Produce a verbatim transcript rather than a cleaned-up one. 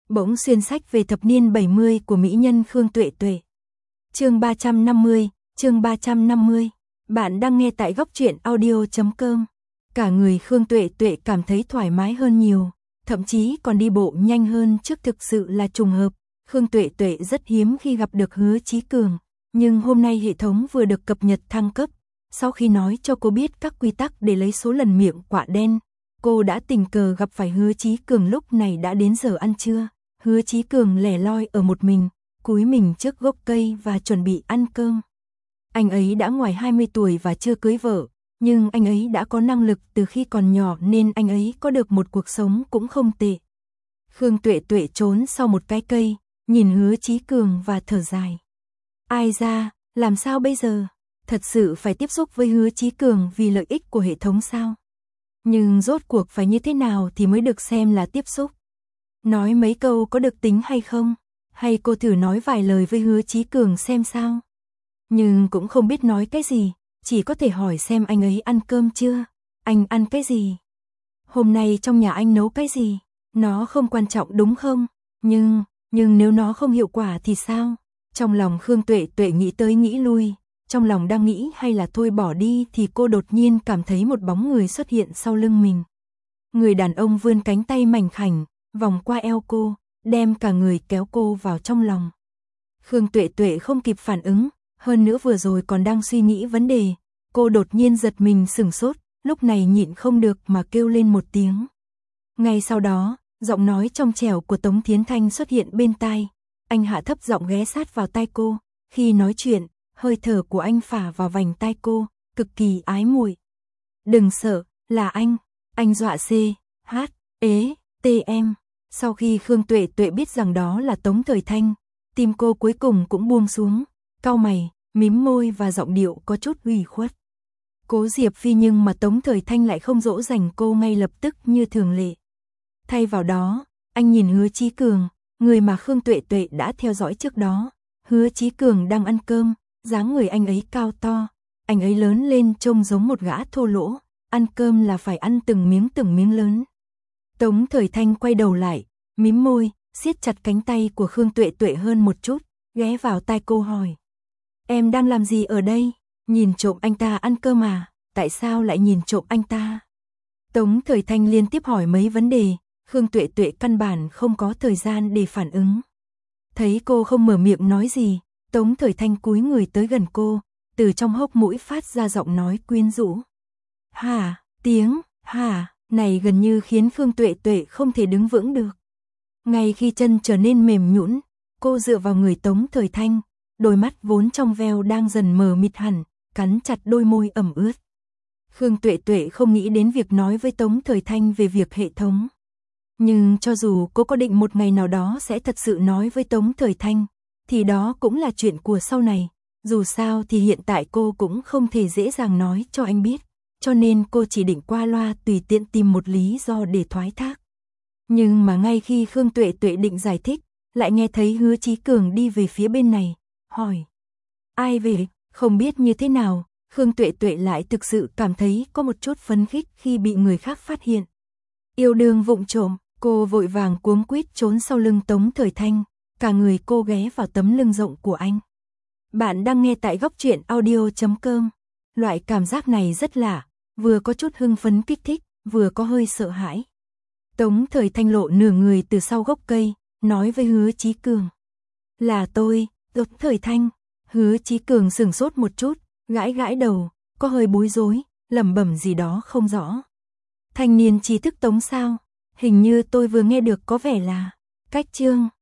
Bỗng xuyên sách về thập niên bảy mươi của mỹ nhân Khương Tuệ Tuệ. Chương ba trăm năm mươi, chương ba trăm năm mươi. Bạn đang nghe tại góc truyện audio chấm com. Cả người Khương Tuệ Tuệ cảm thấy thoải mái hơn nhiều, thậm chí còn đi bộ nhanh hơn trước, thực sự là trùng hợp. Khương Tuệ Tuệ rất hiếm khi gặp được Hứa Chí Cường, nhưng hôm nay hệ thống vừa được cập nhật thăng cấp. Sau khi nói cho cô biết các quy tắc để lấy số lần miệng quạ đen, cô đã tình cờ gặp phải Hứa Chí Cường. Lúc này đã đến giờ ăn trưa. Hứa Chí Cường lẻ loi ở một mình, cúi mình trước gốc cây và chuẩn bị ăn cơm. Anh ấy đã ngoài hai mươi tuổi và chưa cưới vợ, nhưng anh ấy đã có năng lực từ khi còn nhỏ nên anh ấy có được một cuộc sống cũng không tệ. Khương Tuệ Tuệ trốn sau một cái cây, nhìn Hứa Chí Cường và thở dài. Ai ra, làm sao bây giờ? Thật sự phải tiếp xúc với Hứa Chí Cường vì lợi ích của hệ thống sao? Nhưng rốt cuộc phải như thế nào thì mới được xem là tiếp xúc? Nói mấy câu có được tính hay không? Hay cô thử nói vài lời với Hứa Chí Cường xem sao? Nhưng cũng không biết nói cái gì, chỉ có thể hỏi xem anh ấy ăn cơm chưa? Anh ăn cái gì? Hôm nay trong nhà anh nấu cái gì? Nó không quan trọng đúng không? Nhưng, nhưng nếu nó không hiệu quả thì sao? Trong lòng Khương Tuệ Tuệ nghĩ tới nghĩ lui, trong lòng đang nghĩ hay là thôi bỏ đi thì cô đột nhiên cảm thấy một bóng người xuất hiện sau lưng mình. Người đàn ông vươn cánh tay mảnh khảnh, vòng qua eo cô, đem cả người kéo cô vào trong lòng. Khương Tuệ Tuệ không kịp phản ứng, hơn nữa vừa rồi còn đang suy nghĩ vấn đề, cô đột nhiên giật mình sửng sốt, lúc này nhịn không được mà kêu lên một tiếng. Ngay sau đó, giọng nói trong trẻo của Tống Thiến Thanh xuất hiện bên tai. Anh hạ thấp giọng ghé sát vào tai cô, khi nói chuyện, hơi thở của anh phả vào vành tai cô, cực kỳ ái muội. Đừng sợ, là anh, anh dọa C, H, ế, T em. Sau khi Khương Tuệ Tuệ biết rằng đó là Tống Thời Thanh, tim cô cuối cùng cũng buông xuống, cau mày, mím môi và giọng điệu có chút ủy khuất. Cố Diệp Phi, nhưng mà Tống Thời Thanh lại không dỗ dành cô ngay lập tức như thường lệ. Thay vào đó, anh nhìn Hứa Chí Cường, người mà Khương Tuệ Tuệ đã theo dõi trước đó. Hứa Chí Cường đang ăn cơm, dáng người anh ấy cao to, anh ấy lớn lên trông giống một gã thô lỗ, ăn cơm là phải ăn từng miếng từng miếng lớn. Tống Thời Thanh quay đầu lại, mím môi, siết chặt cánh tay của Khương Tuệ Tuệ hơn một chút, ghé vào tai cô hỏi. Em đang làm gì ở đây? Nhìn trộm anh ta ăn cơm à? Tại sao lại nhìn trộm anh ta? Tống Thời Thanh liên tiếp hỏi mấy vấn đề, Khương Tuệ Tuệ căn bản không có thời gian để phản ứng. Thấy cô không mở miệng nói gì, Tống Thời Thanh cúi người tới gần cô, từ trong hốc mũi phát ra giọng nói quyến rũ. Hả, tiếng, hả, này gần như khiến Khương Tuệ Tuệ không thể đứng vững được. Ngay khi chân trở nên mềm nhũn, cô dựa vào người Tống Thời Thanh, đôi mắt vốn trong veo đang dần mờ mịt hẳn, cắn chặt đôi môi ẩm ướt. Khương Tuệ Tuệ không nghĩ đến việc nói với Tống Thời Thanh về việc hệ thống. Nhưng cho dù cô có định một ngày nào đó sẽ thật sự nói với Tống Thời Thanh, thì đó cũng là chuyện của sau này. Dù sao thì hiện tại cô cũng không thể dễ dàng nói cho anh biết, cho nên cô chỉ định qua loa tùy tiện tìm một lý do để thoái thác. Nhưng mà ngay khi Khương Tuệ Tuệ định giải thích, lại nghe thấy Hứa Chí Cường đi về phía bên này, hỏi. Ai về? Không biết như thế nào, Khương Tuệ Tuệ lại thực sự cảm thấy có một chút phấn khích khi bị người khác phát hiện. Yêu đương vụng trộm, cô vội vàng cuống quýt trốn sau lưng Tống Thời Thanh, cả người cô ghé vào tấm lưng rộng của anh. Bạn đang nghe tại góc truyện audio chấm com. Loại cảm giác này rất lạ, vừa có chút hưng phấn kích thích, vừa có hơi sợ hãi. Tống Thời Thanh lộ nửa người từ sau gốc cây, nói với Hứa Chí Cường. Là tôi, Tống Thời Thanh. Hứa Chí Cường sửng sốt một chút, gãi gãi đầu, có hơi bối rối, lẩm bẩm gì đó không rõ. Thanh niên trí thức Tống sao? Hình như tôi vừa nghe được có vẻ là cách chương.